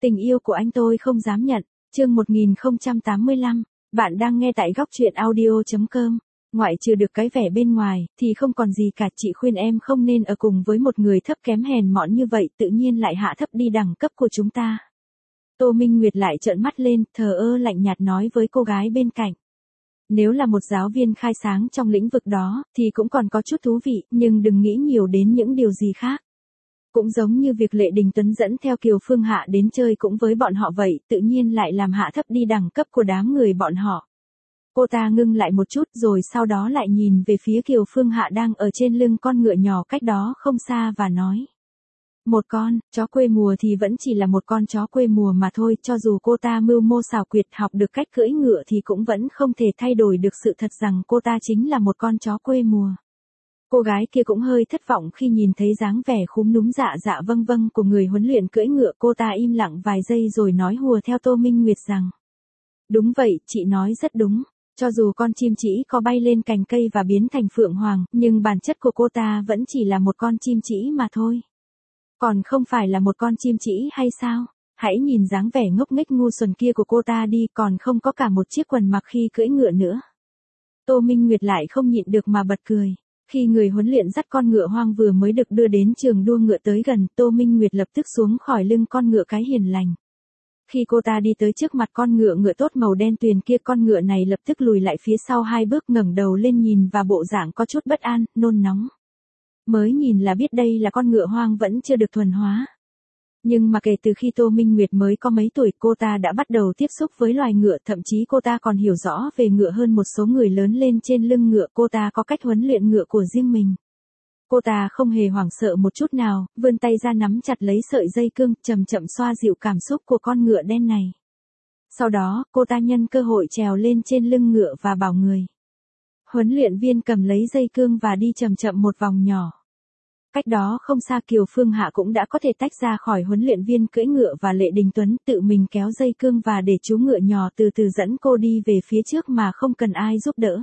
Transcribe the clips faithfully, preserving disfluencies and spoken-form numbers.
Tình yêu của anh tôi không dám nhận. Chương một nghìn không trăm tám mươi lăm. Bạn đang nghe tại góc truyện audio chấm com. Ngoại trừ được cái vẻ bên ngoài, thì không còn gì cả. Chị khuyên em không nên ở cùng với một người thấp kém hèn mọn như vậy, tự nhiên lại hạ thấp đi đẳng cấp của chúng ta. Tô Minh Nguyệt lại trợn mắt lên, thờ ơ lạnh nhạt nói với cô gái bên cạnh. Nếu là một giáo viên khai sáng trong lĩnh vực đó, thì cũng còn có chút thú vị, nhưng đừng nghĩ nhiều đến những điều gì khác. Cũng giống như việc Lệ Đình Tuấn dẫn theo Kiều Phương Hạ đến chơi cũng với bọn họ vậy, tự nhiên lại làm hạ thấp đi đẳng cấp của đám người bọn họ. Cô ta ngưng lại một chút rồi sau đó lại nhìn về phía Kiều Phương Hạ đang ở trên lưng con ngựa nhỏ cách đó không xa và nói. Một con, chó quê mùa thì vẫn chỉ là một con chó quê mùa mà thôi, cho dù cô ta mưu mô xảo quyệt học được cách cưỡi ngựa thì cũng vẫn không thể thay đổi được sự thật rằng cô ta chính là một con chó quê mùa. Cô gái kia cũng hơi thất vọng khi nhìn thấy dáng vẻ khúm núm dạ dạ vâng vâng của người huấn luyện cưỡi ngựa. Cô ta im lặng vài giây rồi nói hùa theo Tô Minh Nguyệt rằng. Đúng vậy, chị nói rất đúng. Cho dù con chim chỉ có bay lên cành cây và biến thành phượng hoàng, nhưng bản chất của cô ta vẫn chỉ là một con chim chỉ mà thôi. Còn không phải là một con chim chỉ hay sao? Hãy nhìn dáng vẻ ngốc nghếch ngu xuẩn kia của cô ta đi, còn không có cả một chiếc quần mặc khi cưỡi ngựa nữa. Tô Minh Nguyệt lại không nhịn được mà bật cười. Khi người huấn luyện dắt con ngựa hoang vừa mới được đưa đến trường đua ngựa tới gần, Tô Minh Nguyệt lập tức xuống khỏi lưng con ngựa cái hiền lành. Khi cô ta đi tới trước mặt con ngựa ngựa tốt màu đen tuyền kia, con ngựa này lập tức lùi lại phía sau hai bước, ngẩng đầu lên nhìn và bộ dạng có chút bất an, nôn nóng. Mới nhìn là biết đây là con ngựa hoang vẫn chưa được thuần hóa. Nhưng mà kể từ khi Tô Minh Nguyệt mới có mấy tuổi, cô ta đã bắt đầu tiếp xúc với loài ngựa, thậm chí cô ta còn hiểu rõ về ngựa hơn một số người lớn lên trên lưng ngựa. Cô ta có cách huấn luyện ngựa của riêng mình. Cô ta không hề hoảng sợ một chút nào, vươn tay ra nắm chặt lấy sợi dây cương, chậm chậm xoa dịu cảm xúc của con ngựa đen này. Sau đó, cô ta nhân cơ hội trèo lên trên lưng ngựa và bảo người huấn luyện viên cầm lấy dây cương và đi chậm chậm một vòng nhỏ. Cách đó không xa, Kiều Phương Hạ cũng đã có thể tách ra khỏi huấn luyện viên cưỡi ngựa và Lệ Đình Tuấn, tự mình kéo dây cương và để chú ngựa nhỏ từ từ dẫn cô đi về phía trước mà không cần ai giúp đỡ.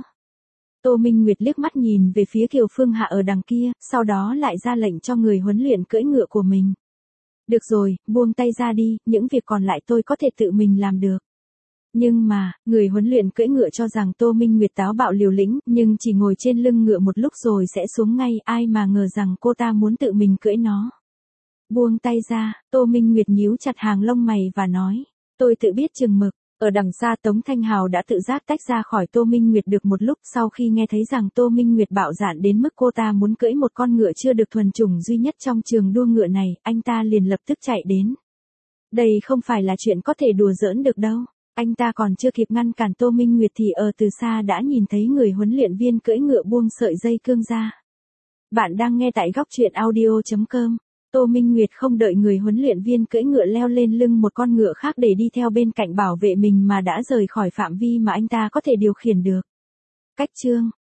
Tô Minh Nguyệt liếc mắt nhìn về phía Kiều Phương Hạ ở đằng kia, sau đó lại ra lệnh cho người huấn luyện cưỡi ngựa của mình. Được rồi, buông tay ra đi, những việc còn lại tôi có thể tự mình làm được. Nhưng mà, người huấn luyện cưỡi ngựa cho rằng Tô Minh Nguyệt táo bạo liều lĩnh, nhưng chỉ ngồi trên lưng ngựa một lúc rồi sẽ xuống ngay, ai mà ngờ rằng cô ta muốn tự mình cưỡi nó. Buông tay ra, Tô Minh Nguyệt nhíu chặt hàng lông mày và nói, tôi tự biết chừng mực. Ở đằng xa, Tống Thanh Hào đã tự giác tách ra khỏi Tô Minh Nguyệt được một lúc, sau khi nghe thấy rằng Tô Minh Nguyệt bạo dạn đến mức cô ta muốn cưỡi một con ngựa chưa được thuần chủng duy nhất trong trường đua ngựa này, anh ta liền lập tức chạy đến. Đây không phải là chuyện có thể đùa giỡn được đâu. Anh ta còn chưa kịp ngăn cản Tô Minh Nguyệt thì ở từ xa đã nhìn thấy người huấn luyện viên cưỡi ngựa buông sợi dây cương ra. Bạn đang nghe tại góc truyện audio chấm com. Tô Minh Nguyệt không đợi người huấn luyện viên cưỡi ngựa leo lên lưng một con ngựa khác để đi theo bên cạnh bảo vệ mình mà đã rời khỏi phạm vi mà anh ta có thể điều khiển được. Cách chương